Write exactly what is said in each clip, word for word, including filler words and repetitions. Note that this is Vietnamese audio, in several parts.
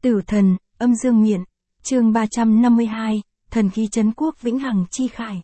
Tử thần, âm dương miện, chương ba trăm năm mươi hai, thần khí trấn quốc vĩnh hằng chi khải.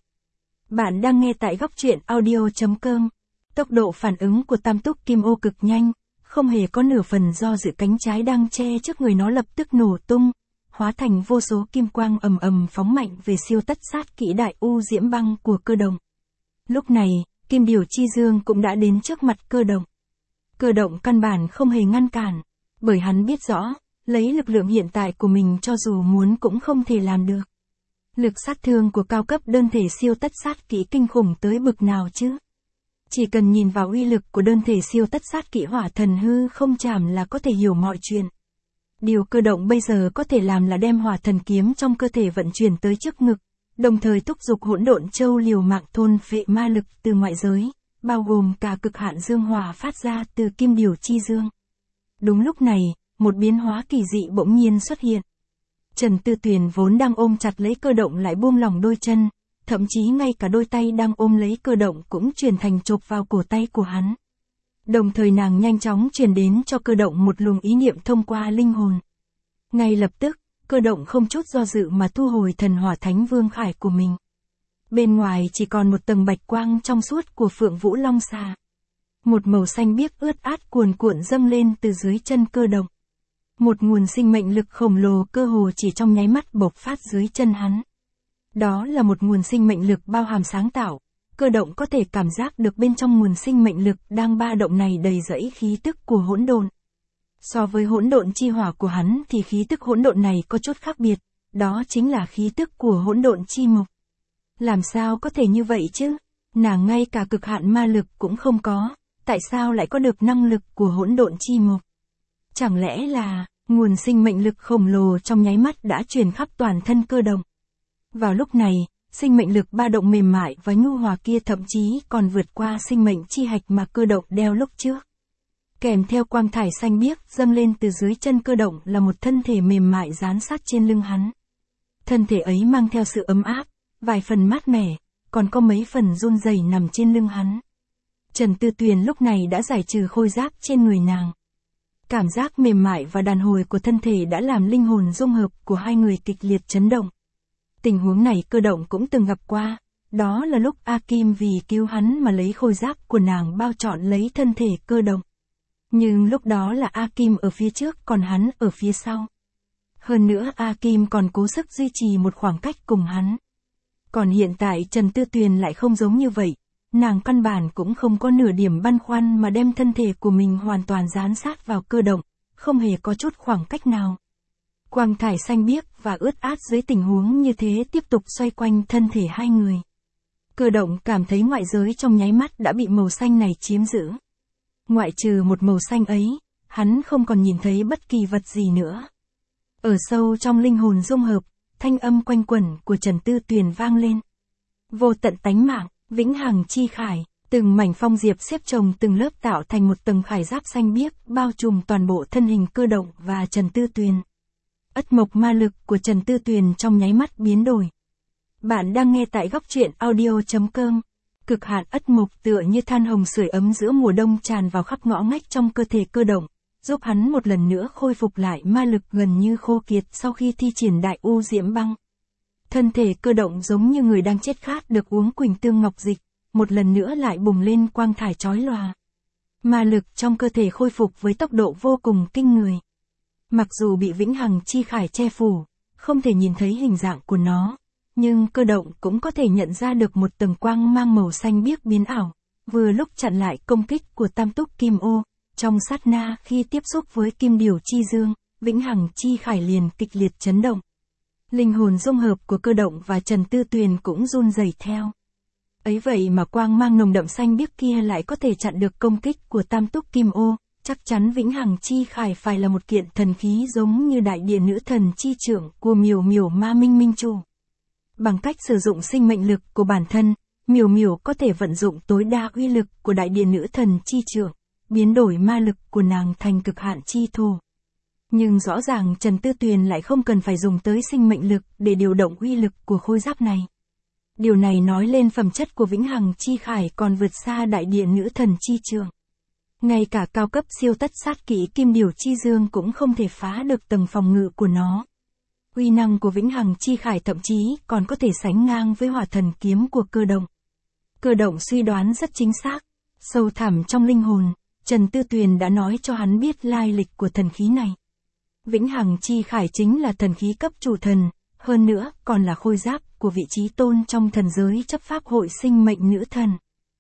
Bạn đang nghe tại góc truyện audio.com. Tốc độ phản ứng của tam túc kim ô cực nhanh, không hề có nửa phần do dự, cánh trái đang che trước người nó lập tức nổ tung, hóa thành vô số kim quang ầm ầm phóng mạnh về siêu tất sát kỹ đại u diễm băng của Cơ Động. Lúc này, Kim Điểu Chi Dương cũng đã đến trước mặt Cơ Động. Cơ Động căn bản không hề ngăn cản, bởi hắn biết rõ, lấy lực lượng hiện tại của mình cho dù muốn cũng không thể làm được. Lực sát thương của cao cấp đơn thể siêu tất sát kỹ kinh khủng tới bực nào chứ? Chỉ cần nhìn vào uy lực của đơn thể siêu tất sát kỹ hỏa thần hư không chạm là có thể hiểu mọi chuyện. Điều Cơ Động bây giờ có thể làm là đem hỏa thần kiếm trong cơ thể vận chuyển tới trước ngực, đồng thời thúc giục hỗn độn châu liều mạng thôn phệ ma lực từ ngoại giới, bao gồm cả cực hạn dương hỏa phát ra từ Kim Điểu Chi Dương. Đúng lúc này, một biến hóa kỳ dị bỗng nhiên xuất hiện. Trần Tư Tuyền vốn đang ôm chặt lấy Cơ Động lại buông lỏng đôi chân, thậm chí ngay cả đôi tay đang ôm lấy Cơ Động cũng chuyển thành chộp vào cổ tay của hắn. Đồng thời nàng nhanh chóng truyền đến cho Cơ Động một luồng ý niệm thông qua linh hồn. Ngay lập tức, Cơ Động không chút do dự mà thu hồi thần hỏa thánh vương khải của mình. Bên ngoài chỉ còn một tầng bạch quang trong suốt của Phượng Vũ Long Xà. Một màu xanh biếc ướt át cuồn cuộn dâng lên từ dưới chân Cơ Động. Một nguồn sinh mệnh lực khổng lồ cơ hồ chỉ trong nháy mắt bộc phát dưới chân hắn. Đó là một nguồn sinh mệnh lực bao hàm sáng tạo, Cơ Động có thể cảm giác được bên trong nguồn sinh mệnh lực đang ba động này đầy rẫy khí tức của hỗn độn. So với hỗn độn chi hỏa của hắn thì khí tức hỗn độn này có chút khác biệt, đó chính là khí tức của hỗn độn chi mộc. Làm sao có thể như vậy chứ? Nàng ngay cả cực hạn ma lực cũng không có, tại sao lại có được năng lực của hỗn độn chi mộc? Chẳng lẽ là, nguồn sinh mệnh lực khổng lồ trong nháy mắt đã truyền khắp toàn thân Cơ Động. Vào lúc này, sinh mệnh lực ba động mềm mại và nhu hòa kia thậm chí còn vượt qua sinh mệnh chi hạch mà Cơ Động đeo lúc trước. Kèm theo quang thải xanh biếc dâng lên từ dưới chân Cơ Động là một thân thể mềm mại dán sát trên lưng hắn. Thân thể ấy mang theo sự ấm áp, vài phần mát mẻ, còn có mấy phần run rẩy nằm trên lưng hắn. Trần Tư Tuyền lúc này đã giải trừ khôi giáp trên người nàng. Cảm giác mềm mại và đàn hồi của thân thể đã làm linh hồn dung hợp của hai người kịch liệt chấn động. Tình huống này Cơ Động cũng từng gặp qua, đó là lúc A Kim vì cứu hắn mà lấy khôi giáp của nàng bao trọn lấy thân thể Cơ Động. Nhưng lúc đó là A Kim ở phía trước còn hắn ở phía sau. Hơn nữa A Kim còn cố sức duy trì một khoảng cách cùng hắn. Còn hiện tại Trần Tư Tuyền lại không giống như vậy, nàng căn bản cũng không có nửa điểm băn khoăn mà đem thân thể của mình hoàn toàn dán sát vào Cơ Động, không hề có chút khoảng cách nào. Quang thải xanh biếc và ướt át dưới tình huống như thế tiếp tục xoay quanh thân thể hai người. Cơ Động cảm thấy ngoại giới trong nháy mắt đã bị màu xanh này chiếm giữ. Ngoại trừ một màu xanh ấy, hắn không còn nhìn thấy bất kỳ vật gì nữa. Ở sâu trong linh hồn dung hợp, thanh âm quanh quẩn của Trần Tư Tuyền vang lên. Vô tận tánh mạng, vĩnh hằng chi khải, từng mảnh phong diệp xếp chồng từng lớp tạo thành một tầng khải giáp xanh biếc bao trùm toàn bộ thân hình Cơ Động và Trần Tư Tuyền. Ất mộc ma lực của Trần Tư Tuyền trong nháy mắt biến đổi. Bạn đang nghe tại góc truyện audio.com. Cực hạn ất mộc tựa như than hồng sưởi ấm giữa mùa đông tràn vào khắp ngõ ngách trong cơ thể Cơ Động, giúp hắn một lần nữa khôi phục lại ma lực gần như khô kiệt sau khi thi triển đại u diễm băng. Thân thể Cơ Động giống như người đang chết khát được uống quỳnh tương ngọc dịch, một lần nữa lại bùng lên quang thải chói lòa. Ma lực trong cơ thể khôi phục với tốc độ vô cùng kinh người. Mặc dù bị vĩnh hằng chi khải che phủ, không thể nhìn thấy hình dạng của nó, nhưng Cơ Động cũng có thể nhận ra được một tầng quang mang màu xanh biếc biến ảo, vừa lúc chặn lại công kích của tam túc kim ô. Trong sát na khi tiếp xúc với Kim Điểu Chi Dương, vĩnh hằng chi khải liền kịch liệt chấn động. Linh hồn dung hợp của Cơ Động và Trần Tư Tuyền cũng run rẩy theo. Ấy vậy mà quang mang nồng đậm xanh biếc kia lại có thể chặn được công kích của tam túc kim ô, chắc chắn vĩnh hằng chi khải phải là một kiện thần khí giống như đại địa nữ thần chi trưởng của Miểu Miểu Ma Minh Minh Chủ. Bằng cách sử dụng sinh mệnh lực của bản thân, Miểu Miểu có thể vận dụng tối đa uy lực của đại địa nữ thần chi trưởng, biến đổi ma lực của nàng thành cực hạn chi thổ. Nhưng rõ ràng Trần Tư Tuyền lại không cần phải dùng tới sinh mệnh lực để điều động uy lực của khôi giáp này. Điều này nói lên phẩm chất của vĩnh hằng chi khải còn vượt xa đại địa nữ thần chi trưởng. Ngay cả cao cấp siêu tất sát kỹ kim điều chi dương cũng không thể phá được tầng phòng ngự của nó. Uy năng của vĩnh hằng chi khải thậm chí còn có thể sánh ngang với hỏa thần kiếm của Cơ Động. Cơ Động suy đoán rất chính xác. Sâu thẳm trong linh hồn, Trần Tư Tuyền đã nói cho hắn biết lai lịch của thần khí này. Vĩnh hằng chi khải chính là thần khí cấp chủ thần, hơn nữa còn là khôi giáp của vị trí tôn trong thần giới chấp pháp hội sinh mệnh nữ thần.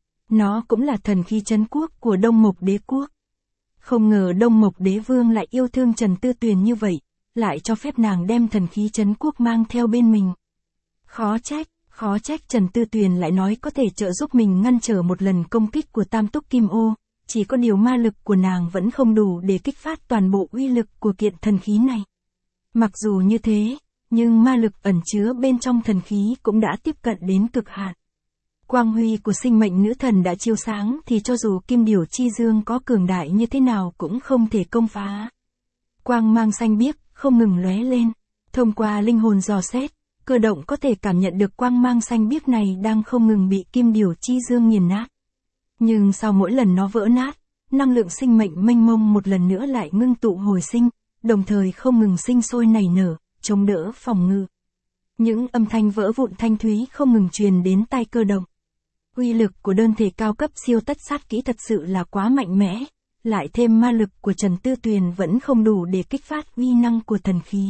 Nó cũng là thần khí trấn quốc của Đông Mộc Đế Quốc. Không ngờ Đông Mộc Đế Vương lại yêu thương Trần Tư Tuyền như vậy, lại cho phép nàng đem thần khí trấn quốc mang theo bên mình. Khó trách, khó trách Trần Tư Tuyền lại nói có thể trợ giúp mình ngăn trở một lần công kích của Tam Túc Kim Ô, chỉ có điều ma lực của nàng vẫn không đủ để kích phát toàn bộ uy lực của kiện thần khí này. Mặc dù như thế, nhưng ma lực ẩn chứa bên trong thần khí cũng đã tiếp cận đến cực hạn. Quang huy của sinh mệnh nữ thần đã chiếu sáng thì cho dù kim điểu chi dương có cường đại như thế nào cũng không thể công phá. Quang mang xanh biếc không ngừng lóe lên, thông qua linh hồn dò xét, Cơ Động có thể cảm nhận được quang mang xanh biếc này đang không ngừng bị kim điểu chi dương nghiền nát. Nhưng sau mỗi lần nó vỡ nát, năng lượng sinh mệnh mênh mông một lần nữa lại ngưng tụ hồi sinh, đồng thời không ngừng sinh sôi nảy nở, chống đỡ phòng ngự. Những âm thanh vỡ vụn thanh thúy không ngừng truyền đến tai Cơ Động. Uy lực của đơn thể cao cấp siêu tất sát kỹ thật sự là quá mạnh mẽ, lại thêm ma lực của Trần Tư Tuyền vẫn không đủ để kích phát uy năng của thần khí.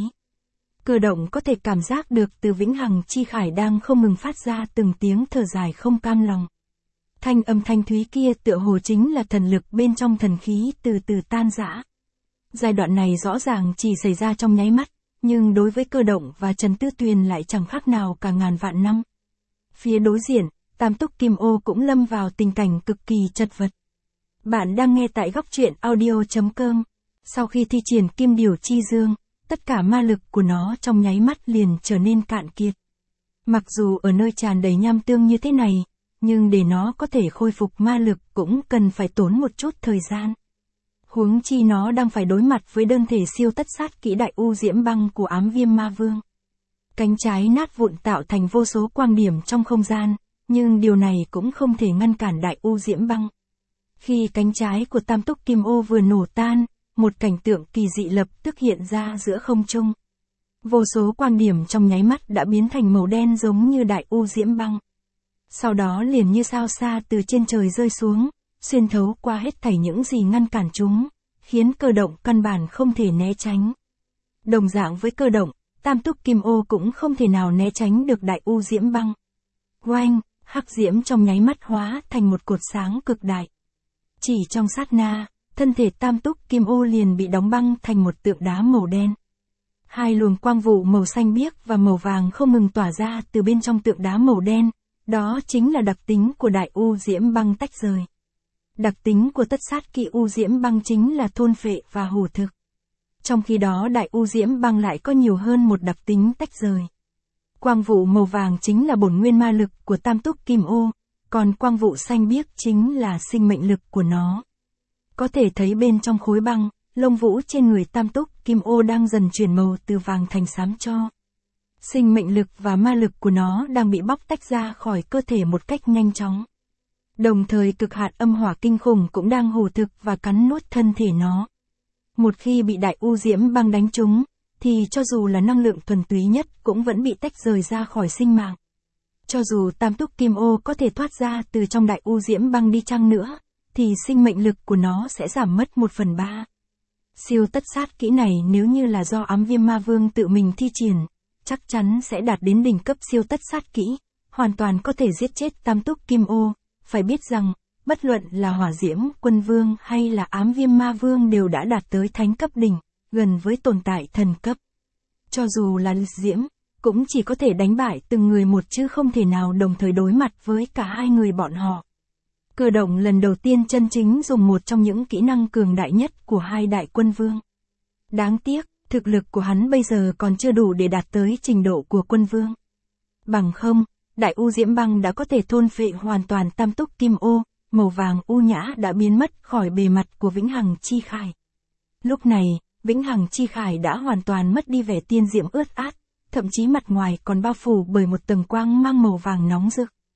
Cơ Động có thể cảm giác được từ vĩnh hằng chi khải đang không ngừng phát ra từng tiếng thở dài không cam lòng. Thanh âm thanh thúy kia tựa hồ chính là thần lực bên trong thần khí từ từ tan rã. Giai đoạn này rõ ràng chỉ xảy ra trong nháy mắt, nhưng đối với Cơ Động và Trần Tư Tuyền lại chẳng khác nào cả ngàn vạn năm. Phía đối diện, Tam Túc Kim Ô cũng lâm vào tình cảnh cực kỳ chật vật. Bạn đang nghe tại góc truyện audio chấm com. Sau khi thi triển kim điểu chi dương, tất cả ma lực của nó trong nháy mắt liền trở nên cạn kiệt. Mặc dù ở nơi tràn đầy nham tương như thế này, nhưng để nó có thể khôi phục ma lực cũng cần phải tốn một chút thời gian. Huống chi nó đang phải đối mặt với đơn thể siêu tất sát kỹ đại u diễm băng của Ám Viêm Ma Vương. Cánh trái nát vụn tạo thành vô số quang điểm trong không gian, nhưng điều này cũng không thể ngăn cản đại u diễm băng. Khi cánh trái của Tam Túc Kim Ô vừa nổ tan, một cảnh tượng kỳ dị lập tức hiện ra giữa không trung. Vô số quang điểm trong nháy mắt đã biến thành màu đen giống như đại u diễm băng. Sau đó liền như sao xa từ trên trời rơi xuống, xuyên thấu qua hết thảy những gì ngăn cản chúng, khiến Cơ Động căn bản không thể né tránh. Đồng dạng với Cơ Động, Tam Túc Kim Ô cũng không thể nào né tránh được đại u diễm băng. Oanh, hắc diễm trong nháy mắt hóa thành một cột sáng cực đại. Chỉ trong sát na, thân thể Tam Túc Kim Ô liền bị đóng băng thành một tượng đá màu đen. Hai luồng quang vụ màu xanh biếc và màu vàng không ngừng tỏa ra từ bên trong tượng đá màu đen, đó chính là đặc tính của đại u diễm băng tách rời. Đặc tính của tất sát kỹ u diễm băng chính là thôn phệ và hủ thực. Trong khi đó đại u diễm băng lại có nhiều hơn một đặc tính tách rời. Quang vụ màu vàng chính là bổn nguyên ma lực của Tam Túc Kim Ô, còn quang vụ xanh biếc chính là sinh mệnh lực của nó. Có thể thấy bên trong khối băng, lông vũ trên người Tam Túc Kim Ô đang dần chuyển màu từ vàng thành xám tro. Sinh mệnh lực và ma lực của nó đang bị bóc tách ra khỏi cơ thể một cách nhanh chóng. Đồng thời cực hạt âm hỏa kinh khủng cũng đang hủ thực và cắn nuốt thân thể nó. Một khi bị đại u diễm băng đánh trúng, thì cho dù là năng lượng thuần túy nhất cũng vẫn bị tách rời ra khỏi sinh mạng. Cho dù Tam Túc Kim Ô có thể thoát ra từ trong đại u diễm băng đi chăng nữa, thì sinh mệnh lực của nó sẽ giảm mất một phần ba. Siêu tất sát kỹ này nếu như là do Ám Viêm Ma Vương tự mình thi triển, chắc chắn sẽ đạt đến đỉnh cấp siêu tất sát kỹ, hoàn toàn có thể giết chết Tam Túc Kim Ô. Phải biết rằng, bất luận là Hỏa Diễm Quân Vương hay là Ám Viêm Ma Vương đều đã đạt tới thánh cấp đỉnh, gần với tồn tại thần cấp. Cho dù là Liệt Diễm, cũng chỉ có thể đánh bại từng người một chứ không thể nào đồng thời đối mặt với cả hai người bọn họ. Cơ Động lần đầu tiên chân chính dùng một trong những kỹ năng cường đại nhất của hai đại quân vương. Đáng tiếc, thực lực của hắn bây giờ còn chưa đủ để đạt tới trình độ của quân vương. Bằng không, đại u diễm băng đã có thể thôn phệ hoàn toàn Tam Túc Kim Ô, màu vàng u nhã đã biến mất khỏi bề mặt của vĩnh hằng chi khải. Lúc này, vĩnh hằng chi khải đã hoàn toàn mất đi vẻ tiên diễm ướt át, thậm chí mặt ngoài còn bao phủ bởi một tầng quang mang màu vàng nóng rực.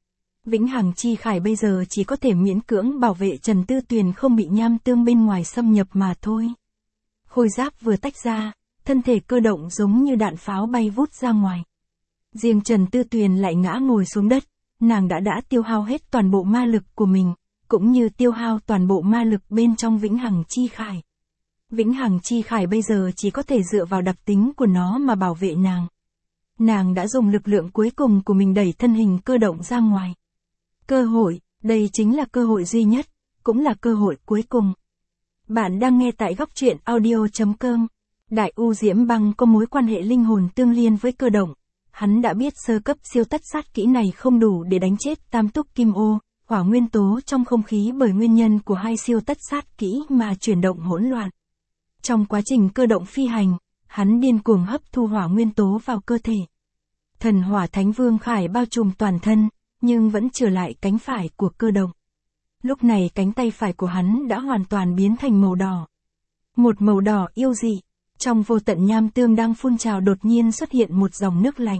Vĩnh Hằng Chi Khải bây giờ chỉ có thể miễn cưỡng bảo vệ Trần Tư Tuyền không bị nham tương bên ngoài xâm nhập mà thôi. Khôi giáp vừa tách ra, thân thể cơ động giống như đạn pháo bay vút ra ngoài. Riêng Trần Tư Tuyền lại ngã ngồi xuống đất, nàng đã đã tiêu hao hết toàn bộ ma lực của mình, cũng như tiêu hao toàn bộ ma lực bên trong Vĩnh Hằng Chi Khải. Vĩnh Hằng Chi Khải bây giờ chỉ có thể dựa vào đặc tính của nó mà bảo vệ nàng. Nàng đã dùng lực lượng cuối cùng của mình đẩy thân hình cơ động ra ngoài. Cơ hội, đây chính là cơ hội duy nhất, cũng là cơ hội cuối cùng. Bạn đang nghe tại góc truyện audio chấm com. Đại U Diễm Băng có mối quan hệ linh hồn tương liên với cơ động. Hắn đã biết sơ cấp siêu tất sát kỹ này không đủ để đánh chết tam túc kim ô, hỏa nguyên tố trong không khí bởi nguyên nhân của hai siêu tất sát kỹ mà chuyển động hỗn loạn. Trong quá trình cơ động phi hành, hắn điên cuồng hấp thu hỏa nguyên tố vào cơ thể. Thần Hỏa Thánh Vương Khải bao trùm toàn thân, nhưng vẫn trở lại cánh phải của cơ động. Lúc này cánh tay phải của hắn đã hoàn toàn biến thành màu đỏ. Một màu đỏ yêu dị, trong vô tận nham tương đang phun trào đột nhiên xuất hiện một dòng nước lạnh.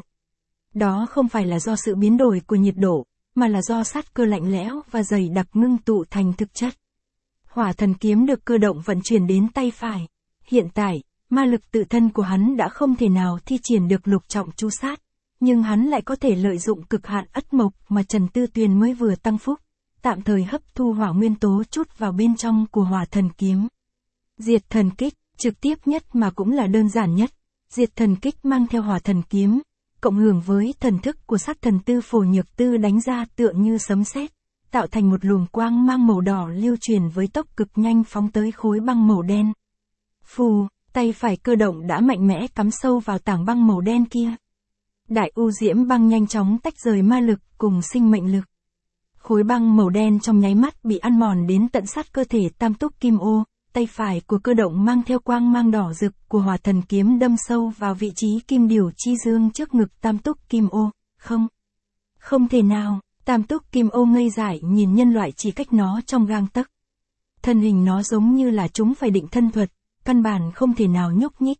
Đó không phải là do sự biến đổi của nhiệt độ, mà là do sát cơ lạnh lẽo và dày đặc ngưng tụ thành thực chất. Hỏa thần kiếm được cơ động vận chuyển đến tay phải. Hiện tại, ma lực tự thân của hắn đã không thể nào thi triển được lục trọng chu sát, nhưng hắn lại có thể lợi dụng cực hạn ất mộc mà Trần Tư Tuyền mới vừa tăng phúc, tạm thời hấp thu hỏa nguyên tố chút vào bên trong của hỏa thần kiếm. Diệt thần kích, trực tiếp nhất mà cũng là đơn giản nhất. Diệt thần kích mang theo hỏa thần kiếm, cộng hưởng với thần thức của sát thần tư Phổ Nhược Tư đánh ra tựa như sấm sét, tạo thành một luồng quang mang màu đỏ lưu truyền với tốc cực nhanh phóng tới khối băng màu đen. Phù, tay phải cơ động đã mạnh mẽ cắm sâu vào tảng băng màu đen kia. Đại U Diễm Băng nhanh chóng tách rời ma lực cùng sinh mệnh lực. Khối băng màu đen trong nháy mắt bị ăn mòn đến tận sát cơ thể tam túc kim ô, tay phải của cơ động mang theo quang mang đỏ rực của hỏa thần kiếm đâm sâu vào vị trí kim điểu chi dương trước ngực tam túc kim ô. Không, không thể nào, tam túc kim ô ngây dại nhìn nhân loại chỉ cách nó trong gang tấc. Thân hình nó giống như là chúng phải định thân thuật, căn bản không thể nào nhúc nhích.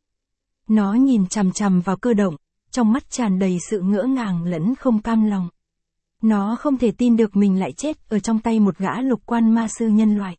Nó nhìn chằm chằm vào cơ động, trong mắt tràn đầy sự ngỡ ngàng lẫn không cam lòng. Nó không thể tin được mình lại chết ở trong tay một gã lục quan ma sư nhân loại.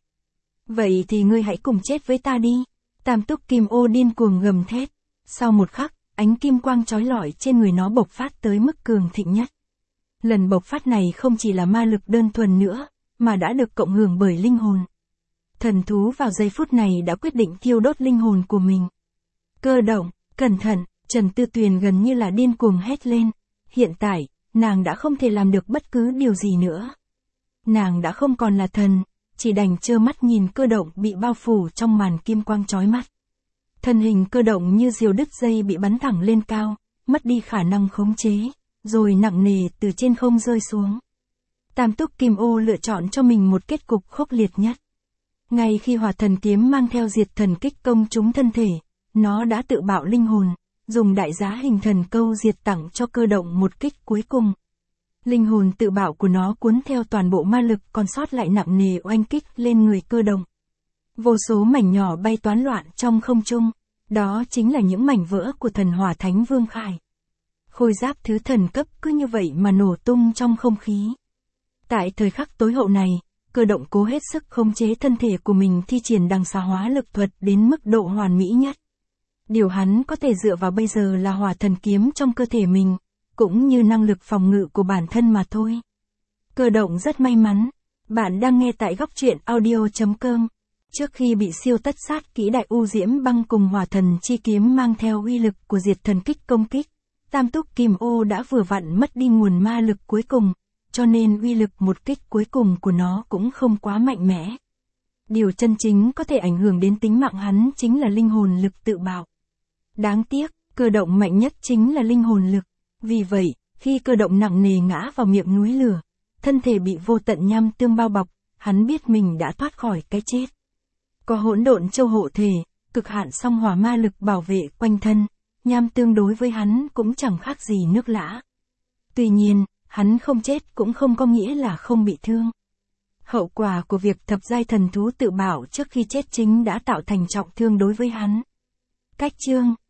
Vậy thì ngươi hãy cùng chết với ta đi. Tam túc kim ô điên cuồng gầm thét. Sau một khắc, ánh kim quang chói lọi trên người nó bộc phát tới mức cường thịnh nhất. Lần bộc phát này không chỉ là ma lực đơn thuần nữa, mà đã được cộng hưởng bởi linh hồn. Thần thú vào giây phút này đã quyết định thiêu đốt linh hồn của mình. Cơ động, cẩn thận, Trần Tư Tuyền gần như là điên cuồng hét lên. Hiện tại, nàng đã không thể làm được bất cứ điều gì nữa. Nàng đã không còn là thần, chỉ đành trơ mắt nhìn cơ động bị bao phủ trong màn kim quang chói mắt. Thân hình cơ động như diều đứt dây bị bắn thẳng lên cao, mất đi khả năng khống chế, rồi nặng nề từ trên không rơi xuống. Tam túc kim ô lựa chọn cho mình một kết cục khốc liệt nhất. Ngay khi hỏa thần kiếm mang theo diệt thần kích công trúng thân thể, nó đã tự bạo linh hồn, dùng đại giá hình thần câu diệt tặng cho cơ động một kích cuối cùng. Linh hồn tự bạo của nó cuốn theo toàn bộ ma lực còn sót lại nặng nề oanh kích lên người cơ động. Vô số mảnh nhỏ bay toán loạn trong không trung, đó chính là những mảnh vỡ của thần Hỏa Thánh Vương Khải. Khôi giáp thứ thần cấp cứ như vậy mà nổ tung trong không khí. Tại thời khắc tối hậu này, cơ động cố hết sức khống chế thân thể của mình thi triển đằng xà hóa lực thuật đến mức độ hoàn mỹ nhất. Điều hắn có thể dựa vào bây giờ là hỏa thần kiếm trong cơ thể mình, cũng như năng lực phòng ngự của bản thân mà thôi. Cơ động rất may mắn. Bạn đang nghe tại góc truyện audio chấm com. Trước khi bị siêu tất sát kỹ Đại U Diễm Băng cùng hỏa thần chi kiếm mang theo uy lực của diệt thần kích công kích, tam túc kim ô đã vừa vặn mất đi nguồn ma lực cuối cùng, cho nên uy lực một kích cuối cùng của nó cũng không quá mạnh mẽ. Điều chân chính có thể ảnh hưởng đến tính mạng hắn chính là linh hồn lực tự bạo. Đáng tiếc, cơ động mạnh nhất chính là linh hồn lực. Vì vậy, khi cơ động nặng nề ngã vào miệng núi lửa, thân thể bị vô tận nham tương bao bọc, hắn biết mình đã thoát khỏi cái chết. Có hỗn độn châu hộ thể, cực hạn song hỏa ma lực bảo vệ quanh thân, nham tương đối với hắn cũng chẳng khác gì nước lã. Tuy nhiên, hắn không chết cũng không có nghĩa là không bị thương. Hậu quả của việc thập giai thần thú tự bảo trước khi chết chính đã tạo thành trọng thương đối với hắn. Cách chương